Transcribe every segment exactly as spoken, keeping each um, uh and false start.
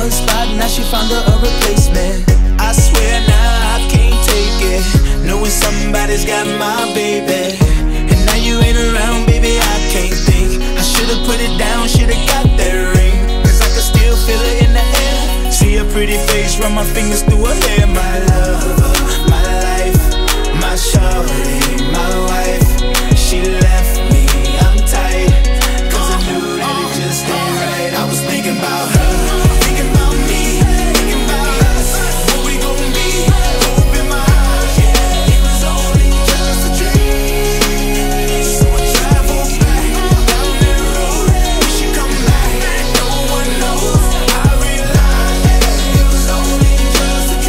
one spot, now she found her a replacement. I swear now I can't take it, knowing somebody's got my baby. And now you ain't around, baby, I can't think. I should've put it down, should've got that ring, cause I can still feel it in the air. See her pretty face, run my fingers through her hair. My lover, my life, my shorty, my wife. She left me, I'm tight, cause I knew that it just ain't right. I was thinking about her, thinking about me, thinking about us, what we gon' be. Hope in my eyes, yeah, it was only just a dream. So I travel back down that road, wish you come back, no one knows. I realized that it was only just a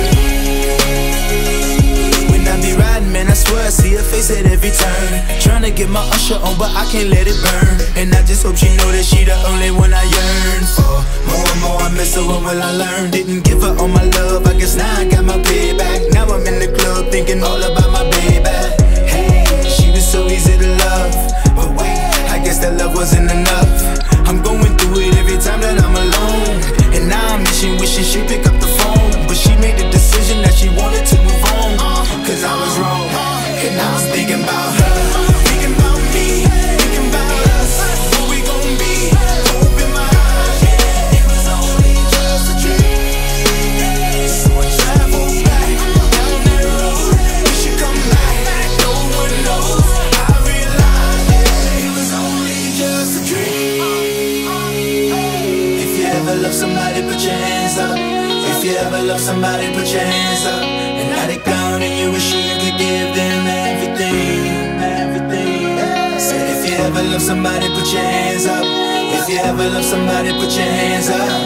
dream. When I be riding, man, I swear I see her face at every turn. Tryna get my usher on, but I can't let it burn. And I just hope she know that she the only one I yearn for. More and more I miss her, what will I learn? Didn't give her all my love, I guess now I got my payback. Now I'm in the club thinking all about my baby. Hey, she was so easy to love, but wait, I guess that love wasn't enough. I'm going through it every time that I'm alone, and now I'm wishing, wishing she'd pick up the phone. But she made the decision that she wanted to move on, cause I was wrong, and I was thinking about her. Love somebody, put your hands up. If you ever love somebody, put your hands up. And now they gone and you wish you could give them everything, everything. Said if you ever love somebody, put your hands up. If you ever love somebody, put your hands up.